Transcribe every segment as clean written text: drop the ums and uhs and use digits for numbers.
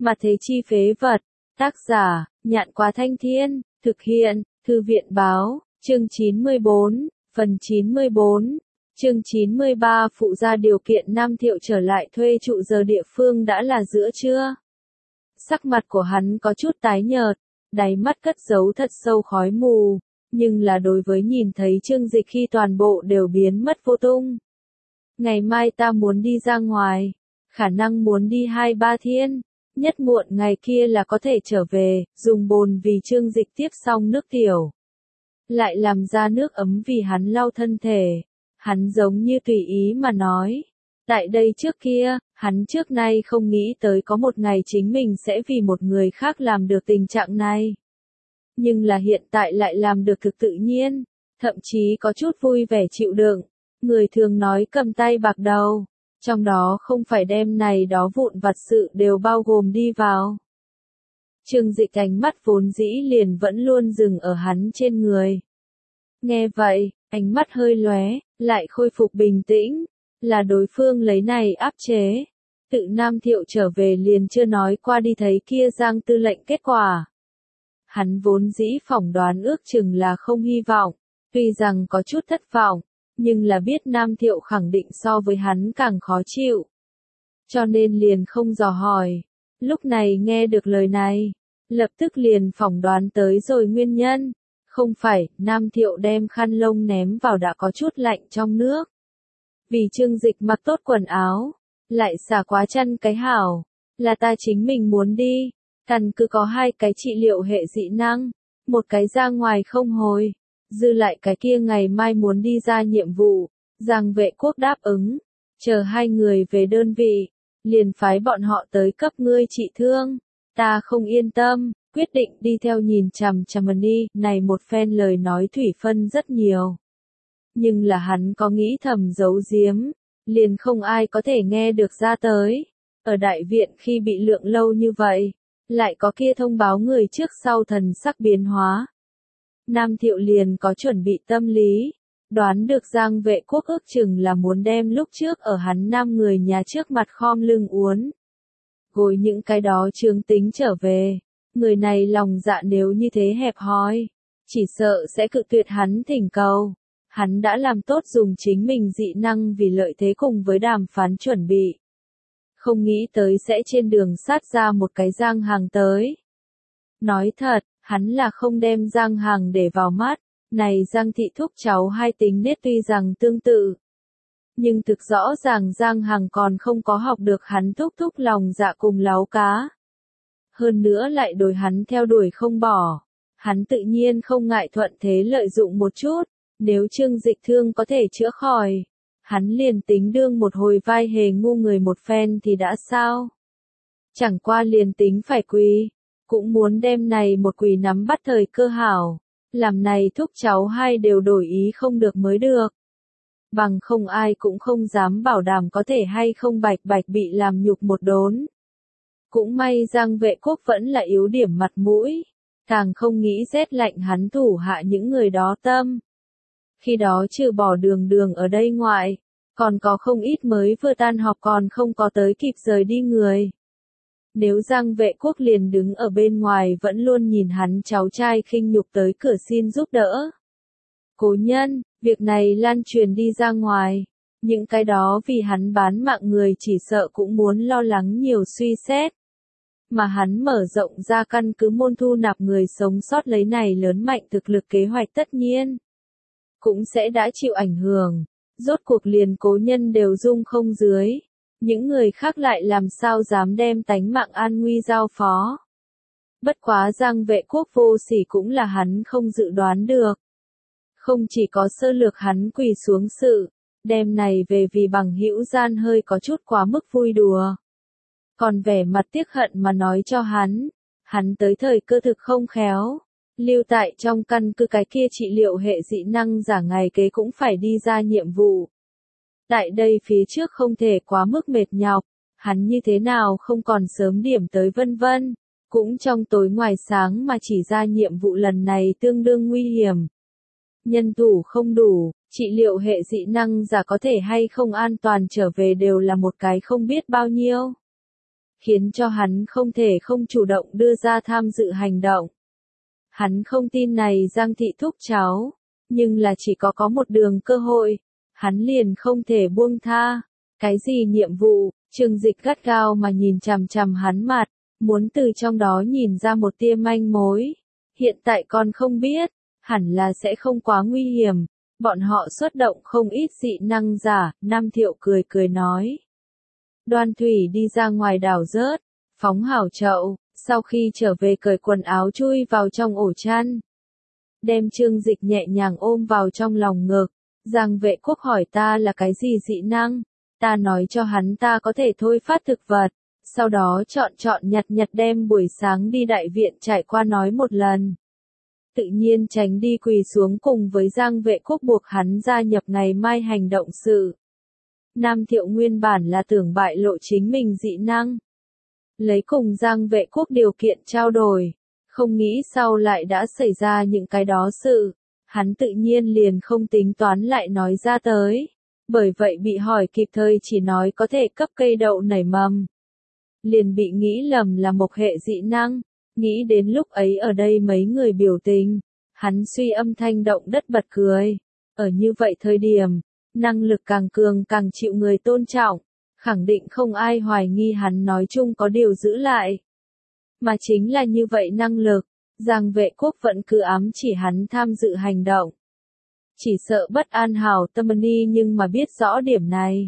Mà thế chi phế vật. Tác giả, Nhạn Quá Thanh Thiên, thực hiện, Thư viện báo, chương 94, phần 94, chương 93 phụ ra điều kiện Nam Thiệu trở lại thuê trụ giờ địa phương đã là giữa trưa. Sắc mặt của hắn có chút tái nhợt, đáy mắt cất giấu thật sâu khói mù, nhưng là đối với nhìn thấy Trương Dịch khi toàn bộ đều biến mất vô tung. Ngày mai ta muốn đi ra ngoài, khả năng muốn đi 2-3 thiên. Nhất muộn ngày kia là có thể trở về, dùng bồn vì Trương Dịch tiếp xong nước tiểu. Lại làm ra nước ấm vì hắn lau thân thể. Hắn giống như tùy ý mà nói. Tại đây trước kia, hắn trước nay không nghĩ tới có một ngày chính mình sẽ vì một người khác làm được tình trạng này. Nhưng là hiện tại lại làm được thực tự nhiên, thậm chí có chút vui vẻ chịu đựng. Người thường nói cầm tay bạc đầu. Trong đó không phải đem này đó vụn vặt sự đều bao gồm đi vào. Trương Dịch ánh mắt vốn dĩ liền vẫn luôn dừng ở hắn trên người. Nghe vậy, ánh mắt hơi lóe, lại khôi phục bình tĩnh, là đối phương lấy này áp chế. Tự Nam Thiệu trở về liền chưa nói qua đi thấy kia Giang tư lệnh kết quả. Hắn vốn dĩ phỏng đoán ước chừng là không hy vọng, tuy rằng có chút thất vọng. Nhưng là biết Nam Thiệu khẳng định so với hắn càng khó chịu. Cho nên liền không dò hỏi. Lúc này nghe được lời này, lập tức liền phỏng đoán tới rồi nguyên nhân. Không phải, Nam Thiệu đem khăn lông ném vào đã có chút lạnh trong nước. Vì Trương Dịch mặc tốt quần áo, lại xả quá chân cái hảo, là ta chính mình muốn đi. Căn cứ có 2 cái trị liệu hệ dị năng, một cái ra ngoài không hồi. Dư lại cái kia ngày mai muốn đi ra nhiệm vụ, Giang Vệ Quốc đáp ứng, chờ 2 người về đơn vị, liền phái bọn họ tới cấp ngươi trị thương. Ta không yên tâm, quyết định đi theo nhìn chằm chằm đi, này một phen lời nói thủy phân rất nhiều. Nhưng là hắn có nghĩ thầm giấu giếm, liền không ai có thể nghe được ra tới. Ở đại viện khi bị lượng lâu như vậy, lại có kia thông báo người trước sau thần sắc biến hóa. Nam Thiệu liền có chuẩn bị tâm lý, đoán được Giang Vệ Quốc ước chừng là muốn đem lúc trước ở hắn 5 người nhà trước mặt khom lưng uốn. Gối những cái đó trương tính trở về, người này lòng dạ nếu như thế hẹp hòi, chỉ sợ sẽ cự tuyệt hắn thỉnh cầu. Hắn đã làm tốt dùng chính mình dị năng vì lợi thế cùng với đàm phán chuẩn bị. Không nghĩ tới sẽ trên đường sát ra một cái Giang Hàng tới. Nói thật, hắn là không đem Giang Hàng để vào mắt, này Giang thị thúc cháu 2 tính nết tuy rằng tương tự. Nhưng thực rõ ràng Giang Hàng còn không có học được hắn thúc thúc lòng dạ cùng láo cá. Hơn nữa lại đối hắn theo đuổi không bỏ, hắn tự nhiên không ngại thuận thế lợi dụng một chút, nếu Trương Dịch thương có thể chữa khỏi, hắn liền tính đương một hồi vai hề ngu người một phen thì đã sao. Chẳng qua liền tính phải quỳ. Cũng muốn đem này một quỷ nắm bắt thời cơ hảo, làm này thúc cháu 2 đều đổi ý không được mới được. Bằng không ai cũng không dám bảo đảm có thể hay không bạch bạch bị làm nhục một đốn. Cũng may Giang Vệ Quốc vẫn là yếu điểm mặt mũi, càng không nghĩ rét lạnh hắn thủ hạ những người đó tâm. Khi đó trừ bỏ đường ở đây ngoại, còn có không ít mới vừa tan học còn không có tới kịp rời đi người. Nếu Giang Vệ Quốc liền đứng ở bên ngoài vẫn luôn nhìn hắn cháu trai khinh nhục tới cửa xin giúp đỡ. Cố nhân, việc này lan truyền đi ra ngoài, những cái đó vì hắn bán mạng người chỉ sợ cũng muốn lo lắng nhiều suy xét. Mà hắn mở rộng ra căn cứ môn thu nạp người sống sót lấy này lớn mạnh thực lực kế hoạch tất nhiên. Cũng sẽ đã chịu ảnh hưởng, rốt cuộc liền cố nhân đều dung không dưới. Những người khác lại làm sao dám đem tánh mạng an nguy giao phó. Bất quá Giang Vệ Quốc vô sỉ cũng là hắn không dự đoán được. Không chỉ có sơ lược hắn quỳ xuống sự, đem này về vì bằng hữu gian hơi có chút quá mức vui đùa. Còn vẻ mặt tiếc hận mà nói cho hắn tới thời cơ thực không khéo. Lưu tại trong căn cứ cái kia trị liệu hệ dị năng giả ngày kế cũng phải đi ra nhiệm vụ. Tại đây phía trước không thể quá mức mệt nhọc, hắn như thế nào không còn sớm điểm tới vân vân, cũng trong tối ngoài sáng mà chỉ ra nhiệm vụ lần này tương đương nguy hiểm. Nhân thủ không đủ, trị liệu hệ dị năng giả có thể hay không an toàn trở về đều là một cái không biết bao nhiêu. khiến cho hắn không thể không chủ động đưa ra tham dự hành động. Hắn không tin này Giang thị thúc cháu, nhưng là chỉ có một đường cơ hội, hắn liền không thể buông tha. Cái gì nhiệm vụ? Trương Dịch gắt gao mà nhìn chằm chằm hắn mặt, muốn từ trong đó nhìn ra một tia manh mối. Hiện tại con không biết, hẳn là sẽ không quá nguy hiểm, bọn họ xuất động không ít dị năng giả, Nam Thiệu cười cười nói. Đoan Thủy đi ra ngoài đảo rớt, phóng hảo chậu, sau khi trở về cởi quần áo chui vào trong ổ chăn. Đem Trương Dịch nhẹ nhàng ôm vào trong lòng ngực, Giang Vệ Quốc hỏi ta là cái gì dị năng, ta nói cho hắn ta có thể thôi phát thực vật, sau đó chọn nhặt đem buổi sáng đi đại viện trải qua nói một lần. Tự nhiên tránh đi quỳ xuống cùng với Giang Vệ Quốc buộc hắn gia nhập ngày mai hành động sự. Nam Thiệu nguyên bản là tưởng bại lộ chính mình dị năng, lấy cùng Giang Vệ Quốc điều kiện trao đổi, không nghĩ sau lại đã xảy ra những cái đó sự, hắn tự nhiên liền không tính toán lại nói ra tới, bởi vậy bị hỏi kịp thời chỉ nói có thể cấp cây đậu nảy mầm. Liền bị nghĩ lầm là một hệ dị năng, nghĩ đến lúc ấy ở đây mấy người biểu tình, hắn suy âm thanh động đất bật cười, ở như vậy thời điểm, năng lực càng cường càng chịu người tôn trọng, khẳng định không ai hoài nghi hắn nói chung có điều giữ lại. Mà chính là như vậy năng lực, Giang Vệ Quốc vẫn cứ ám chỉ hắn tham dự hành động. Chỉ sợ bất an hảo tâm ni nhưng mà biết rõ điểm này.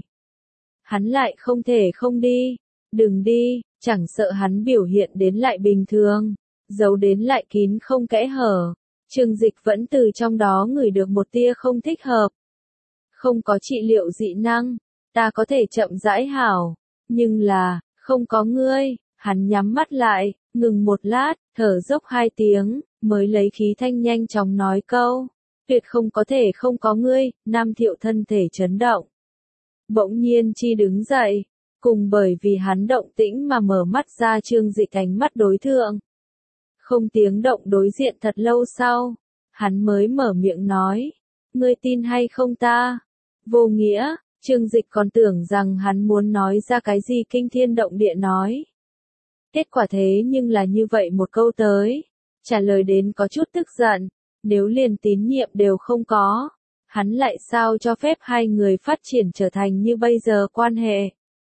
Hắn lại không thể không đi, đừng đi, chẳng sợ hắn biểu hiện đến lại bình thường, giấu đến lại kín không kẽ hở. Trương Dịch vẫn từ trong đó ngửi được một tia không thích hợp. Không có trị liệu dị năng, ta có thể chậm rãi hảo, nhưng là, không có ngươi, hắn nhắm mắt lại, ngừng một lát, thở dốc 2 tiếng, mới lấy khí thanh nhanh chóng nói câu, tuyệt không có thể không có ngươi. Nam Thiệu thân thể chấn động. Bỗng nhiên chi đứng dậy, cùng bởi vì hắn động tĩnh mà mở mắt ra. Trương Dịch ánh mắt đối thượng. Không tiếng động đối diện thật lâu sau, hắn mới mở miệng nói, ngươi tin hay không ta? Vô nghĩa, Trương Dịch còn tưởng rằng hắn muốn nói ra cái gì kinh thiên động địa nói. Kết quả thế nhưng là như vậy một câu tới, trả lời đến có chút tức giận, nếu liền tín nhiệm đều không có, hắn lại sao cho phép hai người phát triển trở thành như bây giờ quan hệ.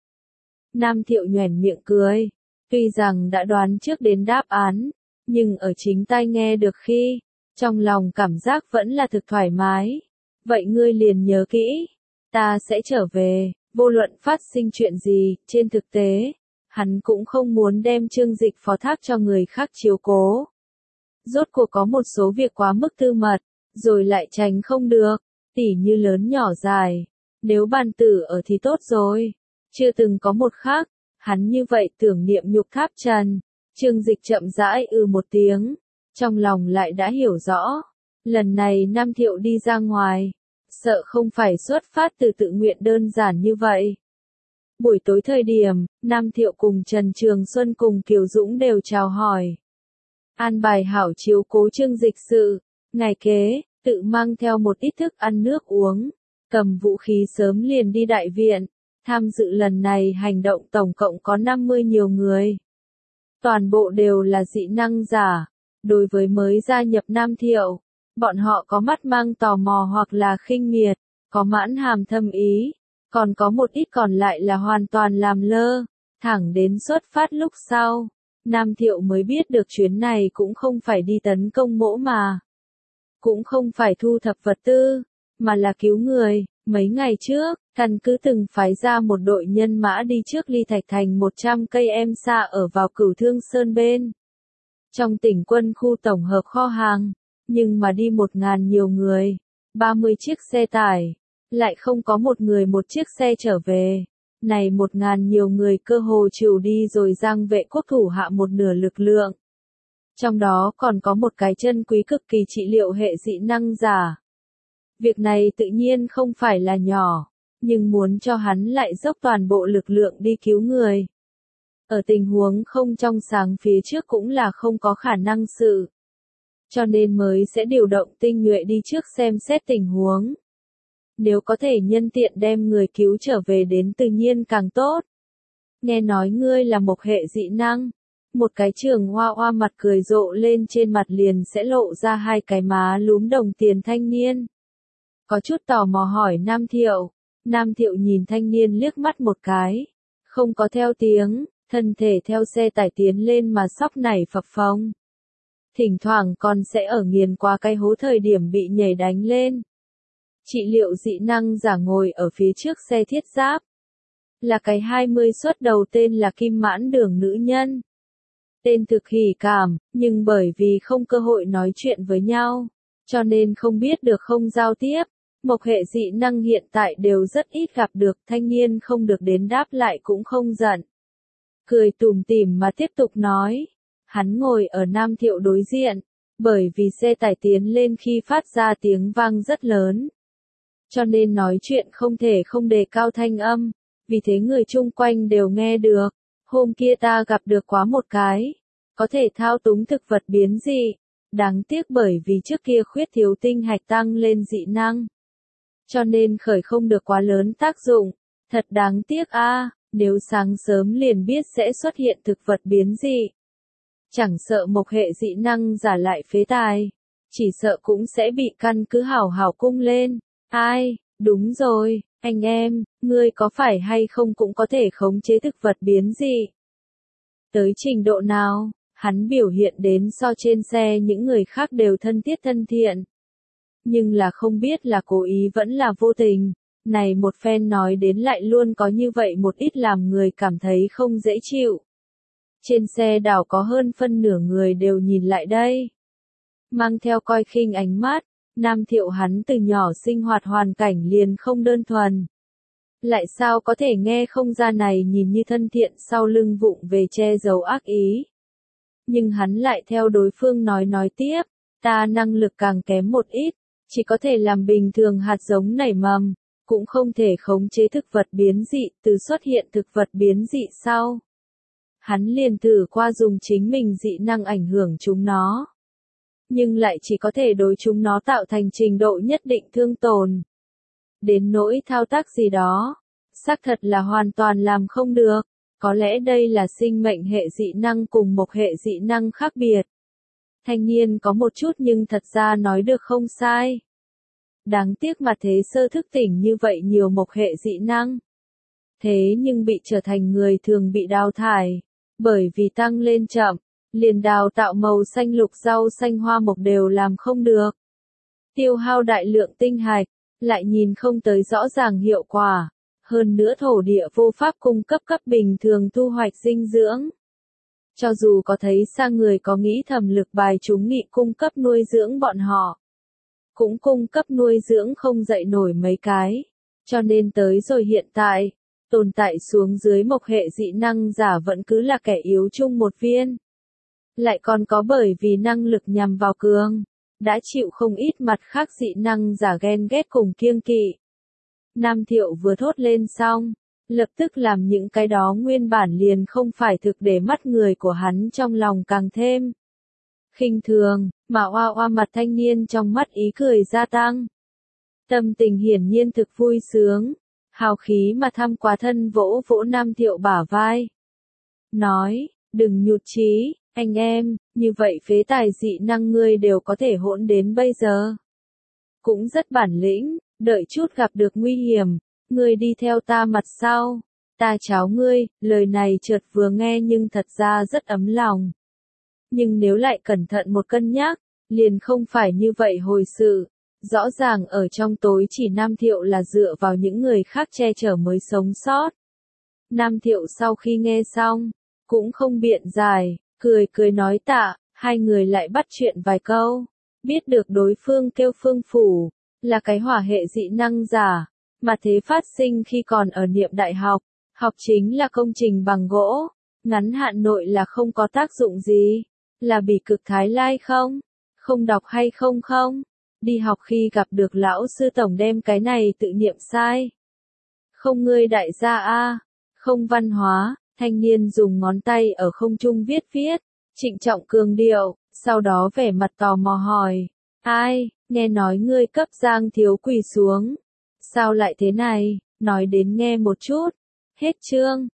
Nam Thiệu nhoẻn miệng cười, tuy rằng đã đoán trước đến đáp án, nhưng ở chính tai nghe được khi, trong lòng cảm giác vẫn là thực thoải mái. Vậy ngươi liền nhớ kỹ, ta sẽ trở về, vô luận phát sinh chuyện gì. Trên thực tế, hắn cũng không muốn đem Trương Dịch phó thác cho người khác chiếu cố. Rốt cuộc có một số việc quá mức tư mật, rồi lại tránh không được, tỉ như lớn nhỏ dài. Nếu bàn tử ở thì tốt rồi. Chưa từng có một khắc, hắn như vậy tưởng niệm nhục tháp trần. Trương Dịch chậm rãi một tiếng, trong lòng lại đã hiểu rõ. Lần này Nam Thiệu đi ra ngoài, sợ không phải xuất phát từ tự nguyện đơn giản như vậy. Buổi tối thời điểm, Nam Thiệu cùng Trần Trường Xuân cùng Kiều Dũng đều chào hỏi. An bài hảo chiếu cố Trương Dịch sự, ngày kế, tự mang theo một ít thức ăn nước uống, cầm vũ khí sớm liền đi đại viện. Tham dự lần này hành động tổng cộng có 50 nhiều người. Toàn bộ đều là dị năng giả. Đối với mới gia nhập Nam Thiệu, bọn họ có mắt mang tò mò hoặc là khinh miệt, có mãn hàm thâm ý, còn có một ít còn lại là hoàn toàn làm lơ. Thẳng đến xuất phát lúc sau, Nam Thiệu mới biết được chuyến này cũng không phải đi tấn công mỗ mà. Cũng không phải thu thập vật tư, mà là cứu người. Mấy ngày trước, căn cứ từng phái ra một đội nhân mã đi trước Ly Thạch Thành 100 cây em xa ở vào Cửu Thương Sơn bên. Trong tỉnh quân khu tổng hợp kho hàng, nhưng mà đi 1000 nhiều người, 30 chiếc xe tải, lại không có một người một chiếc xe trở về. Này 1000 nhiều người cơ hồ chịu đi rồi. Giang Vệ Quốc thủ hạ một nửa lực lượng. Trong đó còn có một cái chân quý cực kỳ trị liệu hệ dị năng giả. Việc này tự nhiên không phải là nhỏ, nhưng muốn cho hắn lại dốc toàn bộ lực lượng đi cứu người. Ở tình huống không trong sáng phía trước cũng là không có khả năng sự. Cho nên mới sẽ điều động tinh nhuệ đi trước xem xét tình huống. Nếu có thể nhân tiện đem người cứu trở về đến tự nhiên càng tốt. nghe nói ngươi là một hệ dị năng. Một cái Trường Hoa Hoa mặt cười rộ lên, trên mặt liền sẽ lộ ra hai cái má lúm đồng tiền thanh niên. Có chút tò mò hỏi Nam Thiệu. Nam Thiệu nhìn thanh niên liếc mắt một cái. Không có theo tiếng, thân thể theo xe tải tiến lên mà sóc nảy phập phồng. Thỉnh thoảng còn sẽ ở nghiền qua cái hố thời điểm bị nhảy đánh lên. Trị liệu dị năng giả ngồi ở phía trước xe thiết giáp. Là cái 20 xuất đầu tên là Kim Mãn Đường nữ nhân. Tên thực hỉ cảm, nhưng bởi vì không cơ hội nói chuyện với nhau, cho nên không biết được không giao tiếp. Mộc hệ dị năng hiện tại đều rất ít gặp được, thanh niên không được đến đáp lại cũng không giận. Cười tủm tỉm mà tiếp tục nói. Hắn ngồi ở Nam Thiệu đối diện, bởi vì xe tải tiến lên khi phát ra tiếng vang rất lớn. Cho nên nói chuyện không thể không đề cao thanh âm, vì thế người chung quanh đều nghe được. Hôm kia ta gặp được quá một cái, có thể thao túng thực vật biến dị. Đáng tiếc bởi vì trước kia khuyết thiếu tinh hạch tăng lên dị năng. Cho nên khởi không được quá lớn tác dụng. Thật đáng tiếc a, nếu sáng sớm liền biết sẽ xuất hiện thực vật biến dị. Chẳng sợ một hệ dị năng giả lại phế tài, chỉ sợ cũng sẽ bị căn cứ hảo hảo cung lên. Ai, đúng rồi, anh em, ngươi có phải hay không cũng có thể khống chế thực vật biến dị? Tới trình độ nào, hắn biểu hiện đến so trên xe những người khác đều thân thiết thân thiện. Nhưng là không biết là cố ý vẫn là vô tình, này một phen nói đến lại luôn có như vậy một ít làm người cảm thấy không dễ chịu. Trên xe đảo có hơn phân nửa người đều nhìn lại đây. Mang theo coi khinh ánh mắt, Nam Thiệu hắn từ nhỏ sinh hoạt hoàn cảnh liền không đơn thuần. Lại sao có thể nghe không ra này nhìn như thân thiện sau lưng vụng về che giấu ác ý. Nhưng hắn lại theo đối phương nói tiếp, ta năng lực càng kém một ít, chỉ có thể làm bình thường hạt giống nảy mầm, cũng không thể khống chế thực vật biến dị. Từ xuất hiện thực vật biến dị sau, hắn liền thử qua dùng chính mình dị năng ảnh hưởng chúng nó. Nhưng lại chỉ có thể đối chúng nó tạo thành trình độ nhất định thương tổn. Đến nỗi thao tác gì đó, xác thật là hoàn toàn làm không được. Có lẽ đây là sinh mệnh hệ dị năng cùng một hệ dị năng khác biệt. Thanh niên có một chút nhưng thật ra nói được không sai. Đáng tiếc mà thế sơ thức tỉnh như vậy nhiều một hệ dị năng. Thế nhưng bị trở thành người thường bị đào thải. Bởi vì tăng lên chậm, liền đào tạo màu xanh lục rau xanh hoa mộc đều làm không được. Tiêu hao đại lượng tinh hạch, lại nhìn không tới rõ ràng hiệu quả. Hơn nữa thổ địa vô pháp cung cấp bình thường thu hoạch dinh dưỡng. Cho dù có thấy sang người có nghĩ thầm lực bài chúng nghị cung cấp nuôi dưỡng bọn họ. Cũng cung cấp nuôi dưỡng không dậy nổi mấy cái. Cho nên tới rồi hiện tại, tồn tại xuống dưới một hệ dị năng giả vẫn cứ là kẻ yếu chung một viên. Lại còn có bởi vì năng lực nhằm vào cường, đã chịu không ít mặt khác dị năng giả ghen ghét cùng kiêng kỵ. Nam Thiệu vừa thốt lên xong, lập tức làm những cái đó nguyên bản liền không phải thực để mắt người của hắn trong lòng càng thêm khinh thường, mà oa oa mặt thanh niên trong mắt ý cười gia tăng. Tâm tình hiển nhiên thực vui sướng, hào khí mà thăm quá thân vỗ vỗ Nam Thiệu bả vai. Nói, đừng nhụt chí, anh em, như vậy phế tài dị năng ngươi đều có thể hỗn đến bây giờ. Cũng rất bản lĩnh, đợi chút gặp được nguy hiểm, ngươi đi theo ta mặt sau. Ta cháo ngươi, lời này chợt vừa nghe nhưng thật ra rất ấm lòng. Nhưng nếu lại cẩn thận một cân nhắc, liền không phải như vậy hồi sự. Rõ ràng ở trong tối chỉ Nam Thiệu là dựa vào những người khác che chở mới sống sót. Nam Thiệu sau khi nghe xong, cũng không biện giải, cười nói tạ, hai người lại bắt chuyện vài câu. Biết được đối phương kêu Phương Phủ, là cái hỏa hệ dị năng giả, mà thế phát sinh khi còn ở niệm đại học, học chính là công trình bằng gỗ, ngắn hạn nội là không có tác dụng gì, là bỉ cực Thái Lai không? Không đọc hay không? Đi học khi gặp được lão sư tổng đem cái này tự niệm sai. Không ngươi đại gia a, không văn hóa, thanh niên dùng ngón tay ở không trung viết, trịnh trọng cường điệu, sau đó vẻ mặt tò mò hỏi, ai, nghe nói ngươi cấp Giang thiếu quỳ xuống. Sao lại thế này, nói đến nghe một chút. Hết chương.